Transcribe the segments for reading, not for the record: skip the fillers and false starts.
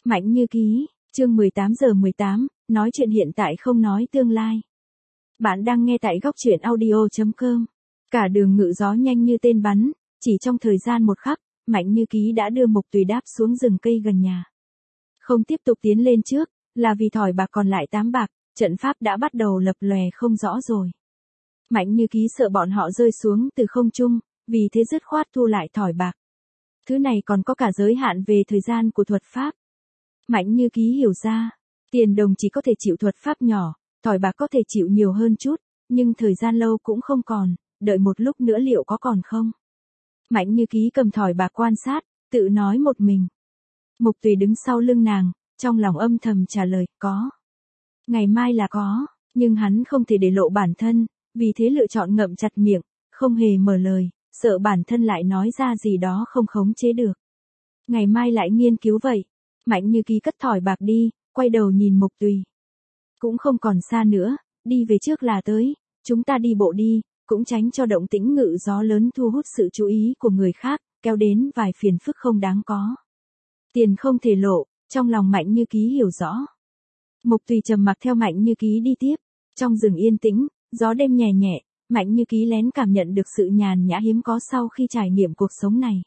Mạnh Như Ký, chương 18:18, nói chuyện hiện tại không nói tương lai. Bạn đang nghe tại góc truyện audio.com. Cả đường ngự gió nhanh như tên bắn, chỉ trong thời gian một khắc, Mạnh Như Ký đã đưa Mục Tùy đáp xuống rừng cây gần nhà. Không tiếp tục tiến lên trước, là vì thỏi bạc còn lại 8 bạc, trận pháp đã bắt đầu lập lòe không rõ rồi. Mạnh Như Ký sợ bọn họ rơi xuống từ không trung, vì thế dứt khoát thu lại thỏi bạc. Thứ này còn có cả giới hạn về thời gian của thuật pháp. Mạnh Như Ký hiểu ra, tiền đồng chỉ có thể chịu thuật pháp nhỏ, thỏi bạc có thể chịu nhiều hơn chút, nhưng thời gian lâu cũng không còn, đợi một lúc nữa liệu có còn không? Mạnh Như Ký cầm thỏi bạc quan sát, tự nói một mình. Mục Tùy đứng sau lưng nàng, trong lòng âm thầm trả lời, có. Ngày mai là có, nhưng hắn không thể để lộ bản thân, vì thế lựa chọn ngậm chặt miệng, không hề mở lời, sợ bản thân lại nói ra gì đó không khống chế được. Ngày mai lại nghiên cứu vậy. Mạnh Như Ký cất thỏi bạc đi, quay đầu nhìn Mục Tùy. Cũng không còn xa nữa, đi về trước là tới, chúng ta đi bộ đi, cũng tránh cho động tĩnh ngự gió lớn thu hút sự chú ý của người khác, kéo đến vài phiền phức không đáng có. Tiền không thể lộ, trong lòng Mạnh Như Ký hiểu rõ. Mục Tùy trầm mặc theo Mạnh Như Ký đi tiếp, trong rừng yên tĩnh, gió đêm nhẹ nhẹ, Mạnh Như Ký lén cảm nhận được sự nhàn nhã hiếm có sau khi trải nghiệm cuộc sống này.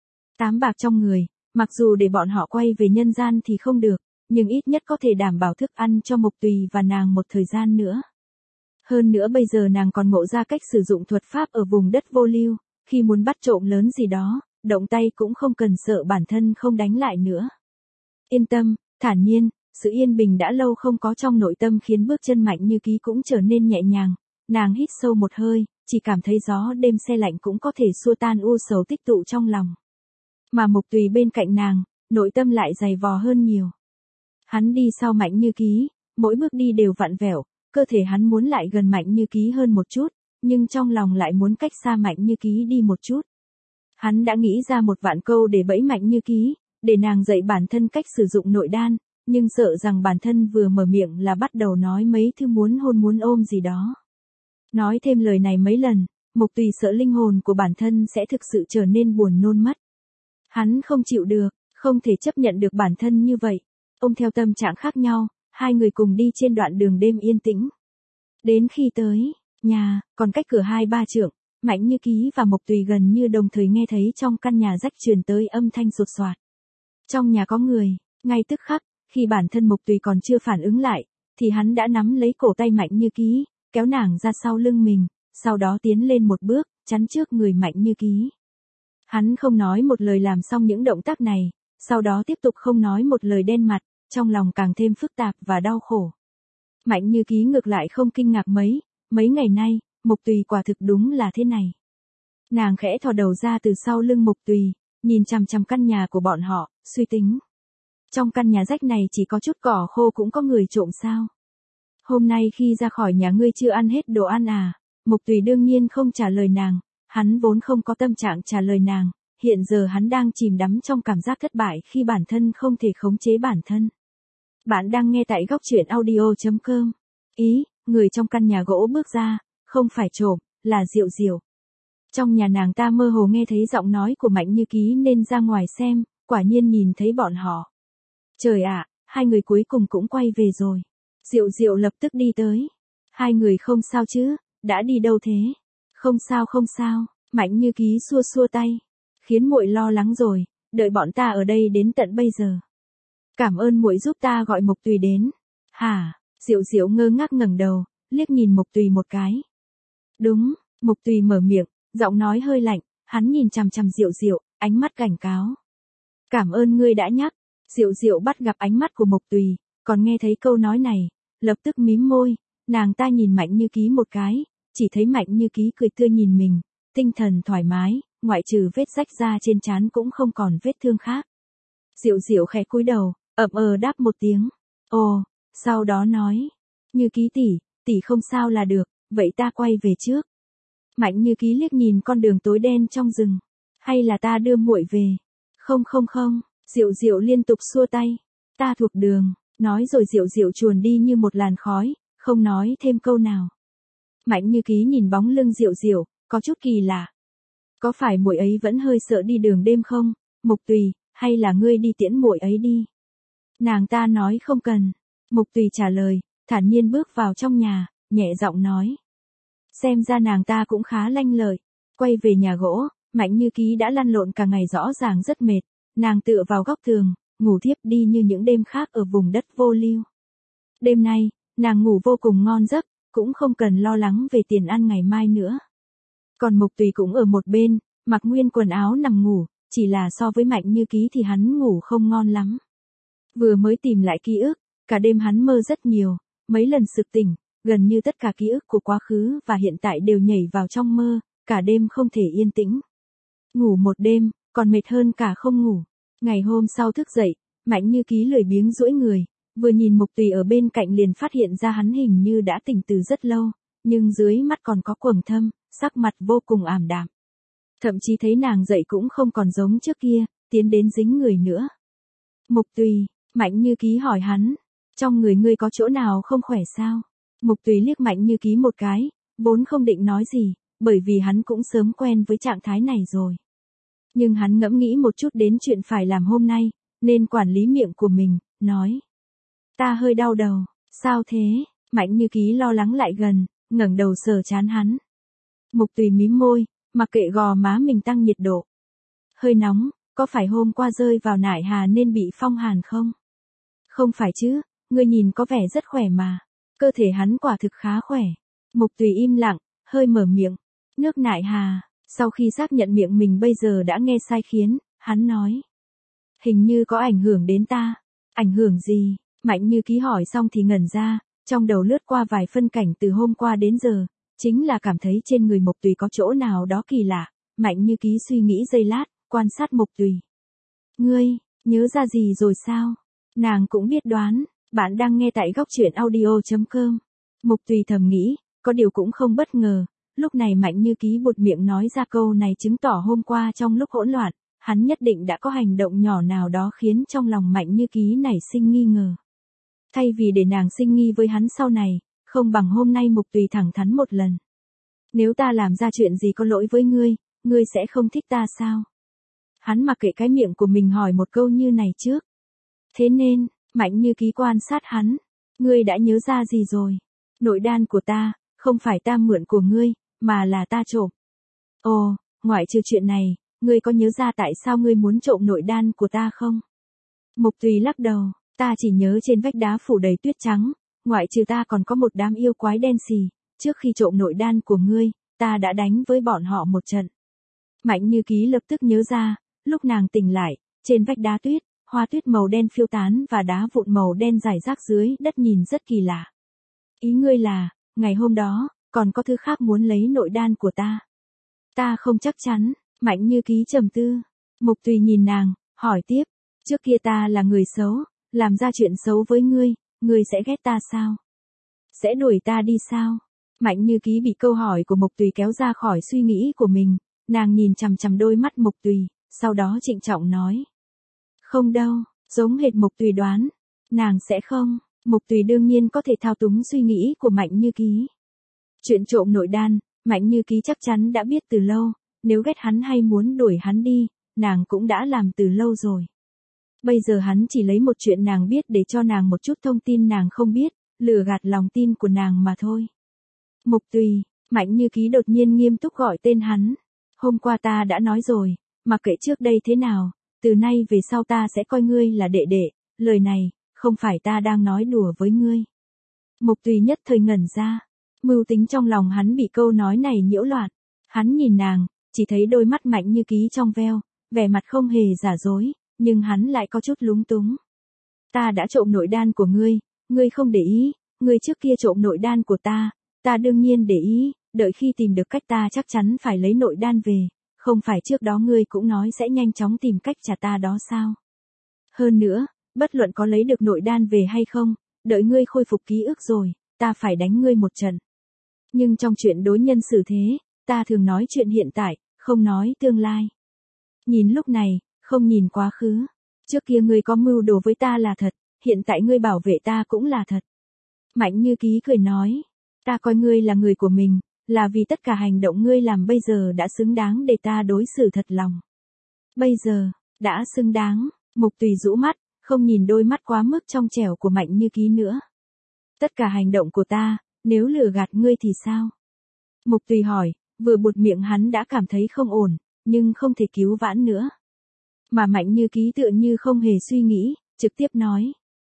8 bạc trong người, mặc dù để bọn họ quay về nhân gian thì không được, nhưng ít nhất có thể đảm bảo thức ăn cho Mục Tùy và nàng một thời gian nữa. Hơn nữa bây giờ nàng còn ngộ ra cách sử dụng thuật pháp ở vùng đất vô lưu, khi muốn bắt trộm lớn gì đó, động tay cũng không cần sợ bản thân không đánh lại nữa. Yên tâm, thản nhiên, sự yên bình đã lâu không có trong nội tâm khiến bước chân Mạnh Như Ký cũng trở nên nhẹ nhàng. Nàng hít sâu một hơi, chỉ cảm thấy gió đêm se lạnh cũng có thể xua tan u sầu tích tụ trong lòng. Mà Mục Tùy bên cạnh nàng, nội tâm lại dày vò hơn nhiều. Hắn đi sau Mạnh Như Ký, mỗi bước đi đều vặn vẹo, cơ thể hắn muốn lại gần Mạnh Như Ký hơn một chút, nhưng trong lòng lại muốn cách xa Mạnh Như Ký đi một chút. Hắn đã nghĩ ra một vạn câu để bẫy Mạnh Như Ký, để nàng dạy bản thân cách sử dụng nội đan, nhưng sợ rằng bản thân vừa mở miệng là bắt đầu nói mấy thứ muốn hôn muốn ôm gì đó. Nói thêm lời này mấy lần, Mục Tùy sợ linh hồn của bản thân sẽ thực sự trở nên buồn nôn mất. Hắn không chịu được, không thể chấp nhận được bản thân như vậy. Ôm theo tâm trạng khác nhau, hai người cùng đi trên đoạn đường đêm yên tĩnh. Đến khi tới nhà, còn cách cửa 2-3 trượng, Mạnh Như Ký và Mục Tùy gần như đồng thời nghe thấy trong căn nhà rách truyền tới âm thanh sột soạt. Trong nhà có người, ngay tức khắc, khi bản thân Mục Tùy còn chưa phản ứng lại, thì hắn đã nắm lấy cổ tay Mạnh Như Ký, kéo nàng ra sau lưng mình, sau đó tiến lên một bước, chắn trước người Mạnh Như Ký. Hắn không nói một lời làm xong những động tác này, sau đó tiếp tục không nói một lời đen mặt, trong lòng càng thêm phức tạp và đau khổ. Mạnh Như Ký ngược lại không kinh ngạc mấy ngày nay, Mục Tùy quả thực đúng là thế này. Nàng khẽ thò đầu ra từ sau lưng Mục Tùy, nhìn chằm chằm căn nhà của bọn họ, suy tính. Trong căn nhà rách này chỉ có chút cỏ khô cũng có người trộm sao? Hôm nay khi ra khỏi nhà ngươi chưa ăn hết đồ ăn à? Mục Tùy đương nhiên không trả lời nàng, hắn vốn không có tâm trạng trả lời nàng, hiện giờ hắn đang chìm đắm trong cảm giác thất bại khi bản thân không thể khống chế bản thân. Bạn đang nghe tại góc truyện audio.com. Ý, người trong căn nhà gỗ bước ra, không phải trộm, là Diệu Diệu. Trong nhà nàng ta mơ hồ nghe thấy giọng nói của Mạnh Như Ký nên ra ngoài xem, quả nhiên nhìn thấy bọn họ. Trời ạ, hai người cuối cùng cũng quay về rồi. Diệu Diệu lập tức đi tới. Hai người không sao chứ, đã đi đâu thế? Không sao, Mạnh Như Ký xua xua tay. Khiến muội lo lắng rồi, đợi bọn ta ở đây đến tận bây giờ. Cảm ơn muội giúp ta gọi Mục Tùy đến. Hả? Diệu Diệu ngơ ngác ngẩng đầu, liếc nhìn Mục Tùy một cái. Đúng, Mục Tùy mở miệng, giọng nói hơi lạnh, hắn nhìn chằm chằm Diệu Diệu, ánh mắt cảnh cáo. Cảm ơn ngươi đã nhắc. Diệu Diệu bắt gặp ánh mắt của Mục Tùy, còn nghe thấy câu nói này, lập tức mím môi, nàng ta nhìn Mạnh Như Ký một cái, chỉ thấy Mạnh Như Ký cười tươi nhìn mình, tinh thần thoải mái, ngoại trừ vết rách da trên trán cũng không còn vết thương khác. Diệu Diệu khẽ cúi đầu, ậm đáp một tiếng. Ồ, sau đó nói, Như Ký tỷ không sao là được, vậy ta quay về trước. Mạnh Như Ký liếc nhìn con đường tối đen trong rừng, hay là ta đưa muội về? Không, Diệu Diệu liên tục xua tay, ta thuộc đường, nói rồi Diệu Diệu chuồn đi như một làn khói, không nói thêm câu nào. Mạnh Như Ký nhìn bóng lưng Diệu Diệu, có chút kỳ lạ. Có phải muội ấy vẫn hơi sợ đi đường đêm không? Mục Tùy, hay là ngươi đi tiễn muội ấy đi? Nàng ta nói không cần. Mục Tùy trả lời, thản nhiên bước vào trong nhà, nhẹ giọng nói. Xem ra nàng ta cũng khá lanh lợi. Quay về nhà gỗ, Mạnh Như Ký đã lăn lộn cả ngày rõ ràng rất mệt. Nàng tựa vào góc tường, ngủ thiếp đi như những đêm khác ở vùng đất vô lưu. Đêm nay, nàng ngủ vô cùng ngon giấc, cũng không cần lo lắng về tiền ăn ngày mai nữa. Còn Mục Tùy cũng ở một bên, mặc nguyên quần áo nằm ngủ, chỉ là so với Mạnh Như Ký thì hắn ngủ không ngon lắm. Vừa mới tìm lại ký ức, cả đêm hắn mơ rất nhiều, mấy lần sực tỉnh, gần như tất cả ký ức của quá khứ và hiện tại đều nhảy vào trong mơ, cả đêm không thể yên tĩnh. Ngủ một đêm, còn mệt hơn cả không ngủ. Ngày hôm sau thức dậy, Mạnh Như Ký lười biếng duỗi người, vừa nhìn Mục Tùy ở bên cạnh liền phát hiện ra hắn hình như đã tỉnh từ rất lâu, nhưng dưới mắt còn có quầng thâm, sắc mặt vô cùng ảm đạm. Thậm chí thấy nàng dậy cũng không còn giống trước kia, tiến đến dính người nữa. Mục Tùy, Mạnh Như Ký hỏi hắn, trong người ngươi có chỗ nào không khỏe sao? Mục Tùy liếc Mạnh Như Ký một cái, vốn không định nói gì, bởi vì hắn cũng sớm quen với trạng thái này rồi. Nhưng hắn ngẫm nghĩ một chút đến chuyện phải làm hôm nay, nên quản lý miệng của mình, nói. Ta hơi đau đầu, sao thế? Mạnh Như Ký lo lắng lại gần, ngẩng đầu sờ trán hắn. Mục Tùy mím môi, mặc kệ gò má mình tăng nhiệt độ. Hơi nóng, có phải hôm qua rơi vào nải hà nên bị phong hàn không? Không phải chứ, ngươi nhìn có vẻ rất khỏe mà. Cơ thể hắn quả thực khá khỏe. Mục Tùy im lặng, hơi mở miệng. Nước nải hà, sau khi xác nhận miệng mình bây giờ đã nghe sai khiến, hắn nói. Hình như có ảnh hưởng đến ta. Ảnh hưởng gì? Mạnh Như Ký hỏi xong thì ngẩn ra, trong đầu lướt qua vài phân cảnh từ hôm qua đến giờ, chính là cảm thấy trên người Mục Tùy có chỗ nào đó kỳ lạ. Mạnh Như Ký suy nghĩ giây lát, quan sát Mục Tùy. Ngươi, nhớ ra gì rồi sao? Nàng cũng biết đoán, bạn đang nghe tại góc truyện audio.com. Mục Tùy thầm nghĩ, có điều cũng không bất ngờ, lúc này Mạnh Như Ký buột miệng nói ra câu này chứng tỏ hôm qua trong lúc hỗn loạn, hắn nhất định đã có hành động nhỏ nào đó khiến trong lòng Mạnh Như Ký nảy sinh nghi ngờ. Thay vì để nàng sinh nghi với hắn sau này, không bằng hôm nay Mục Tùy thẳng thắn một lần. Nếu ta làm ra chuyện gì có lỗi với ngươi, ngươi sẽ không thích ta sao? Hắn mặc kệ cái miệng của mình hỏi một câu như này trước. Thế nên, Mạnh Như Ký quan sát hắn. Ngươi đã nhớ ra gì rồi? Nội đan của ta, không phải ta mượn của ngươi, mà là ta trộm. Ồ, ngoại trừ chuyện này, ngươi có nhớ ra tại sao ngươi muốn trộm nội đan của ta không? Mục Tùy lắc đầu, ta chỉ nhớ trên vách đá phủ đầy tuyết trắng, ngoại trừ ta còn có một đám yêu quái đen xì, trước khi trộm nội đan của ngươi, ta đã đánh với bọn họ một trận. Mạnh Như Ký lập tức nhớ ra, lúc nàng tỉnh lại, trên vách đá tuyết, hoa tuyết màu đen phiêu tán và đá vụn màu đen rải rác dưới đất nhìn rất kỳ lạ. Ý ngươi là, ngày hôm đó, còn có thứ khác muốn lấy nội đan của ta. Ta không chắc chắn, Mạnh Như Ký trầm tư. Mục Tùy nhìn nàng, hỏi tiếp, trước kia ta là người xấu, làm ra chuyện xấu với ngươi, ngươi sẽ ghét ta sao? Sẽ đuổi ta đi sao? Mạnh Như Ký bị câu hỏi của Mục Tùy kéo ra khỏi suy nghĩ của mình, nàng nhìn chằm chằm đôi mắt Mục Tùy, sau đó trịnh trọng nói. Không đâu, giống hệt Mục Tùy đoán, nàng sẽ không. Mục Tùy đương nhiên có thể thao túng suy nghĩ của Mạnh Như Ký. Chuyện trộm nội đan, Mạnh Như Ký chắc chắn đã biết từ lâu, nếu ghét hắn hay muốn đuổi hắn đi, nàng cũng đã làm từ lâu rồi. Bây giờ hắn chỉ lấy một chuyện nàng biết để cho nàng một chút thông tin nàng không biết, lừa gạt lòng tin của nàng mà thôi. Mục Tùy, Mạnh Như Ký đột nhiên nghiêm túc gọi tên hắn. Hôm qua ta đã nói rồi, mặc kệ trước đây thế nào, từ nay về sau ta sẽ coi ngươi là đệ đệ, lời này, không phải ta đang nói đùa với ngươi. Mục Tùy nhất thời ngẩn ra, mưu tính trong lòng hắn bị câu nói này nhiễu loạn. Hắn nhìn nàng, chỉ thấy đôi mắt Mạnh Như Ký trong veo, vẻ mặt không hề giả dối, nhưng hắn lại có chút lúng túng. Ta đã trộm nội đan của ngươi không để ý, ngươi trước kia trộm nội đan của ta đương nhiên để ý, đợi khi tìm được cách ta chắc chắn phải lấy nội đan về, không phải trước đó ngươi cũng nói sẽ nhanh chóng tìm cách trả ta đó sao? Hơn nữa, bất luận có lấy được nội đan về hay không, đợi ngươi khôi phục ký ức rồi, ta phải đánh ngươi một trận. Nhưng trong chuyện đối nhân xử thế, ta thường nói chuyện hiện tại, không nói tương lai. Nhìn lúc này, không nhìn quá khứ. Trước kia ngươi có mưu đồ với ta là thật, hiện tại ngươi bảo vệ ta cũng là thật. Mạnh Như Ký cười nói, ta coi ngươi là người của mình, là vì tất cả hành động ngươi làm bây giờ đã xứng đáng để ta đối xử thật lòng. Bây giờ, đã xứng đáng. Mục Tùy rũ mắt, không nhìn đôi mắt quá mức trong trẻo của Mạnh Như Ký nữa. Tất cả hành động của ta, nếu lừa gạt ngươi thì sao? Mục Tùy hỏi, vừa buột miệng hắn đã cảm thấy không ổn, nhưng không thể cứu vãn nữa. Mà Mạnh Như Ký tựa như không hề suy nghĩ, trực tiếp nói.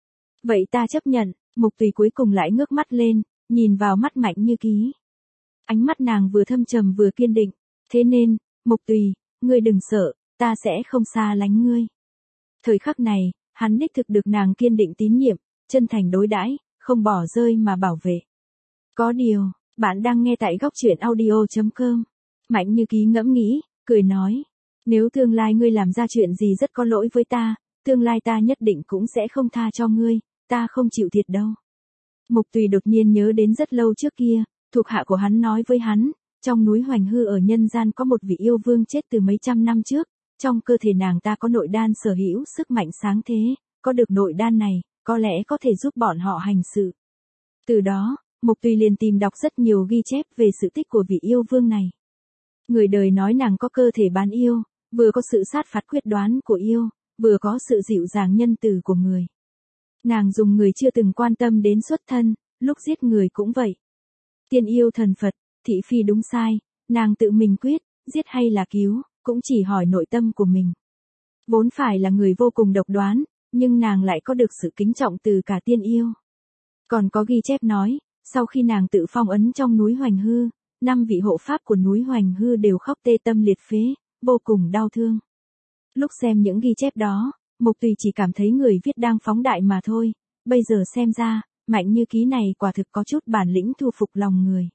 Vậy ta chấp nhận. Mục Tùy cuối cùng lại ngước mắt lên, nhìn vào mắt Mạnh Như Ký. Ánh mắt nàng vừa thâm trầm vừa kiên định. Thế nên, Mục Tùy, ngươi đừng sợ, ta sẽ không xa lánh ngươi. Thời khắc này, hắn đích thực được nàng kiên định tín nhiệm, chân thành đối đãi, không bỏ rơi mà bảo vệ. Có điều, bạn đang nghe tại góc truyện audio.com. Mạnh Như Ký ngẫm nghĩ, cười nói. Nếu tương lai ngươi làm ra chuyện gì rất có lỗi với ta, tương lai ta nhất định cũng sẽ không tha cho ngươi, ta không chịu thiệt đâu. Mục Tùy đột nhiên nhớ đến rất lâu trước kia, thuộc hạ của hắn nói với hắn, trong núi Hoành Hư ở nhân gian có một vị yêu vương chết từ mấy trăm năm trước, trong cơ thể nàng ta có nội đan sở hữu sức mạnh sáng thế, có được nội đan này, có lẽ có thể giúp bọn họ hành sự. Từ đó, Mục Tùy liền tìm đọc rất nhiều ghi chép về sự tích của vị yêu vương này. Người đời nói nàng có cơ thể bán yêu, vừa có sự sát phạt quyết đoán của yêu, vừa có sự dịu dàng nhân từ của người. Nàng dùng người chưa từng quan tâm đến xuất thân, lúc giết người cũng vậy. Tiên yêu thần Phật, thị phi đúng sai, nàng tự mình quyết, giết hay là cứu, cũng chỉ hỏi nội tâm của mình. Vốn phải là người vô cùng độc đoán, nhưng nàng lại có được sự kính trọng từ cả tiên yêu. Còn có ghi chép nói, sau khi nàng tự phong ấn trong núi Hoành Hư, 5 vị hộ pháp của núi Hoành Hư đều khóc tê tâm liệt phế, vô cùng đau thương. Lúc xem những ghi chép đó, Mục Tùy chỉ cảm thấy người viết đang phóng đại mà thôi, bây giờ xem ra, Mạnh Như Ký này quả thực có chút bản lĩnh thu phục lòng người.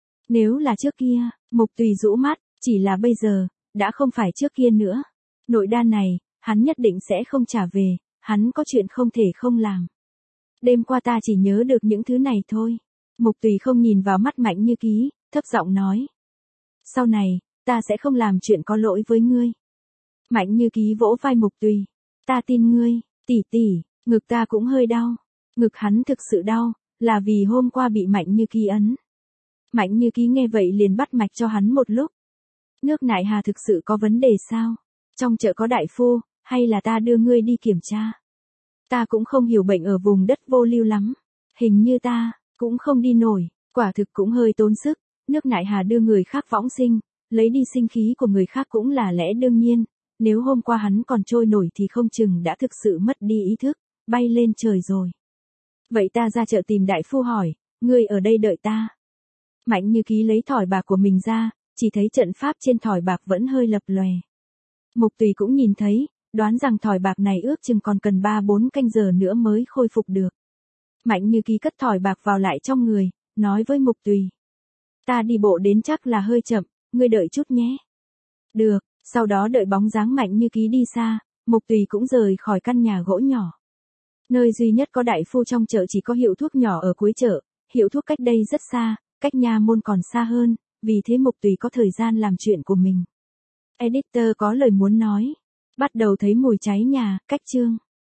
Nếu là trước kia, Mục Tùy rũ mắt, chỉ là bây giờ, đã không phải trước kia nữa. Nội đan này, hắn nhất định sẽ không trả về, hắn có chuyện không thể không làm. Đêm qua ta chỉ nhớ được những thứ này thôi. Mục Tùy không nhìn vào mắt Mạnh Như Ký, thấp giọng nói. Sau này, ta sẽ không làm chuyện có lỗi với ngươi. Mạnh Như Ký vỗ vai Mục Tùy. Ta tin ngươi, tỷ tỷ, ngực ta cũng hơi đau. Ngực hắn thực sự đau, là vì hôm qua bị Mạnh Như Ký ấn. Mạnh Như Ký nghe vậy liền bắt mạch cho hắn một lúc. Nước Nại Hà thực sự có vấn đề sao? Trong chợ có đại phu, hay là ta đưa ngươi đi kiểm tra? Ta cũng không hiểu bệnh ở vùng đất vô lưu lắm. Hình như ta, cũng không đi nổi, quả thực cũng hơi tốn sức. Nước Nại Hà đưa người khác võng sinh, lấy đi sinh khí của người khác cũng là lẽ đương nhiên. Nếu hôm qua hắn còn trôi nổi thì không chừng đã thực sự mất đi ý thức, bay lên trời rồi. Vậy ta ra chợ tìm đại phu hỏi, ngươi ở đây đợi ta. Mạnh Như Ký lấy thỏi bạc của mình ra, chỉ thấy trận pháp trên thỏi bạc vẫn hơi lập lòe. Mục Tùy cũng nhìn thấy, đoán rằng thỏi bạc này ước chừng còn cần 3-4 canh giờ nữa mới khôi phục được. Mạnh Như Ký cất thỏi bạc vào lại trong người, nói với Mục Tùy. Ta đi bộ đến chắc là hơi chậm, ngươi đợi chút nhé. Được, sau đó đợi bóng dáng Mạnh Như Ký đi xa, Mục Tùy cũng rời khỏi căn nhà gỗ nhỏ. Nơi duy nhất có đại phu trong chợ chỉ có hiệu thuốc nhỏ ở cuối chợ, hiệu thuốc cách đây rất xa, cách nha môn còn xa hơn, vì thế Mục Tùy có thời gian làm chuyện của mình. Editor có lời muốn nói. Bắt đầu thấy mùi cháy nhà, cách chương.